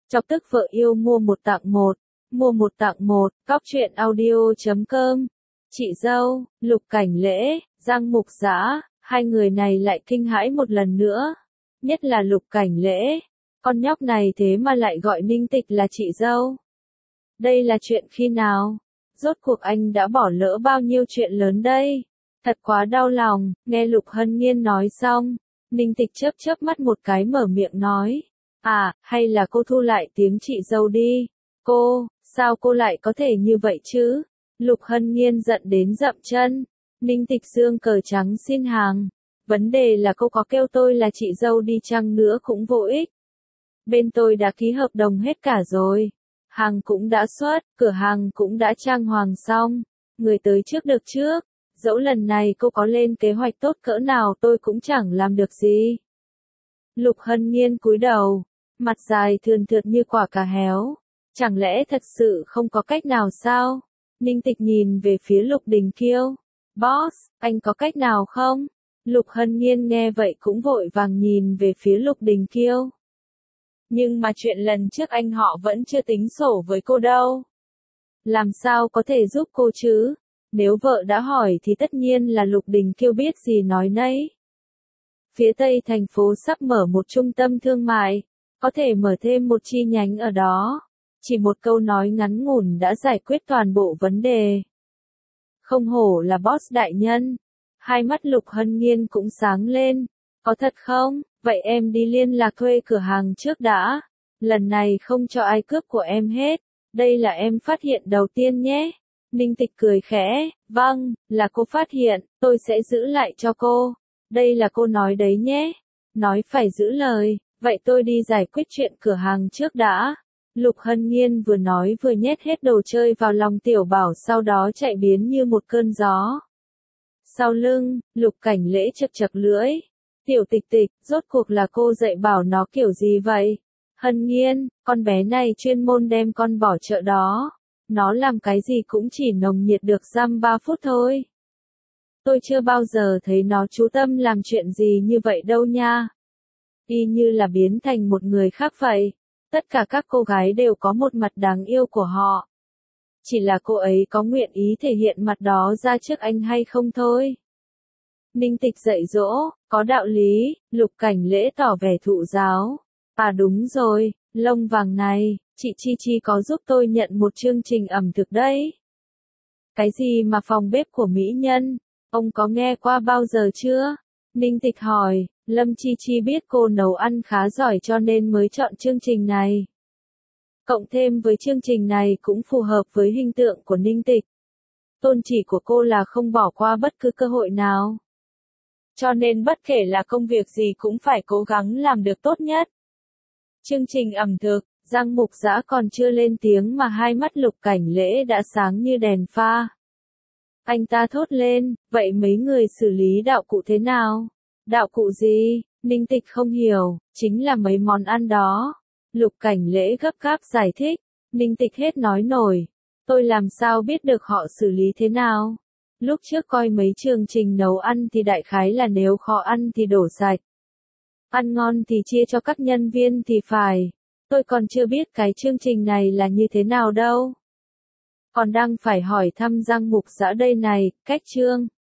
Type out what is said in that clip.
Chọc tức vợ yêu mua một tặng một. Mua một tặng một, cóc.truyện.audio.com. Chị dâu, Lục Cảnh Lễ, Giang Mục Dã, hai người này lại kinh hãi một lần nữa. Nhất là Lục Cảnh Lễ. Con nhóc này thế mà lại gọi Ninh Tịch là chị dâu. Đây là chuyện khi nào? Rốt cuộc anh đã bỏ lỡ bao nhiêu chuyện lớn đây? Thật quá đau lòng. Nghe Lục Hân Nhiên nói xong, Ninh Tịch chớp chớp mắt một cái mở miệng nói. À, hay là cô thu lại tiếng chị dâu đi. Cô, sao cô lại có thể như vậy chứ? Lục Hân Nhiên giận đến dậm chân. Ninh Tịch giương cờ trắng xin hàng. Vấn đề là cô có kêu tôi là chị dâu đi chăng nữa cũng vô ích. Bên tôi đã ký hợp đồng hết cả rồi. Hàng cũng đã xuất, cửa hàng cũng đã trang hoàng xong. Người tới trước được trước. Dẫu lần này cô có lên kế hoạch tốt cỡ nào tôi cũng chẳng làm được gì. Lục Hân Nhiên cúi đầu, mặt dài thườn thượt như quả cà héo. Chẳng lẽ thật sự không có cách nào sao? Ninh Tịch nhìn về phía Lục Đình Kiêu. Boss, anh có cách nào không? Lục Hân Nhiên nghe vậy cũng vội vàng nhìn về phía Lục Đình Kiêu. Nhưng mà chuyện lần trước anh họ vẫn chưa tính sổ với cô đâu. Làm sao có thể giúp cô chứ? Nếu vợ đã hỏi thì tất nhiên là Lục Đình Kiêu biết gì nói nấy. Phía Tây thành phố sắp mở một trung tâm thương mại, có thể mở thêm một chi nhánh ở đó. Chỉ một câu nói ngắn ngủn đã giải quyết toàn bộ vấn đề. Không hổ là boss đại nhân. Hai mắt Lục Hân Nhiên cũng sáng lên. Có thật không? Vậy em đi liên lạc thuê cửa hàng trước đã. Lần này không cho ai cướp của em hết. Đây là em phát hiện đầu tiên nhé. Ninh Tịch cười khẽ. Vâng, là cô phát hiện, tôi sẽ giữ lại cho cô. Đây là cô nói đấy nhé. Nói phải giữ lời. Vậy tôi đi giải quyết chuyện cửa hàng trước đã. Lục Hân Nhiên vừa nói vừa nhét hết đồ chơi vào lòng Tiểu Bảo, sau đó chạy biến như một cơn gió. Sau lưng, Lục Cảnh Lễ chật chật lưỡi. Tiểu Tịch Tịch, rốt cuộc là cô dạy bảo nó kiểu gì vậy? Hân Nhiên, con bé này chuyên môn đem con bỏ chợ đó. Nó làm cái gì cũng chỉ nồng nhiệt được dăm 3 phút thôi. Tôi chưa bao giờ thấy nó chú tâm làm chuyện gì như vậy đâu nha. Y như là biến thành một người khác vậy. Tất cả các cô gái đều có một mặt đáng yêu của họ. Chỉ là cô ấy có nguyện ý thể hiện mặt đó ra trước anh hay không thôi. Ninh Tịch dạy dỗ, có đạo lý. Lục Cảnh Lễ tỏ vẻ thụ giáo. À đúng rồi, lông vàng này, chị Chi Chi có giúp tôi nhận một chương trình ẩm thực đấy. Cái gì mà phòng bếp của mỹ nhân? Ông có nghe qua bao giờ chưa? Ninh Tịch hỏi. Lâm Chi Chi biết cô nấu ăn khá giỏi cho nên mới chọn chương trình này. Cộng thêm với chương trình này cũng phù hợp với hình tượng của Ninh Tịch. Tôn chỉ của cô là không bỏ qua bất cứ cơ hội nào. Cho nên bất kể là công việc gì cũng phải cố gắng làm được tốt nhất. Chương trình ẩm thực, Giang Mục Dã còn chưa lên tiếng mà hai mắt Lục Cảnh Lễ đã sáng như đèn pha. Anh ta thốt lên, vậy mấy người xử lý đạo cụ thế nào? Đạo cụ gì? Ninh Tịch không hiểu, chính là mấy món ăn đó. Lục Cảnh Lễ gấp gáp giải thích. Ninh Tịch hết nói nổi. Tôi làm sao biết được họ xử lý thế nào? Lúc trước coi mấy chương trình nấu ăn thì đại khái là nếu khó ăn thì đổ sạch. Ăn ngon thì chia cho các nhân viên thì phải. Tôi còn chưa biết cái chương trình này là như thế nào đâu. Còn đang phải hỏi thăm Giang Mục Dã đây này, cách chương.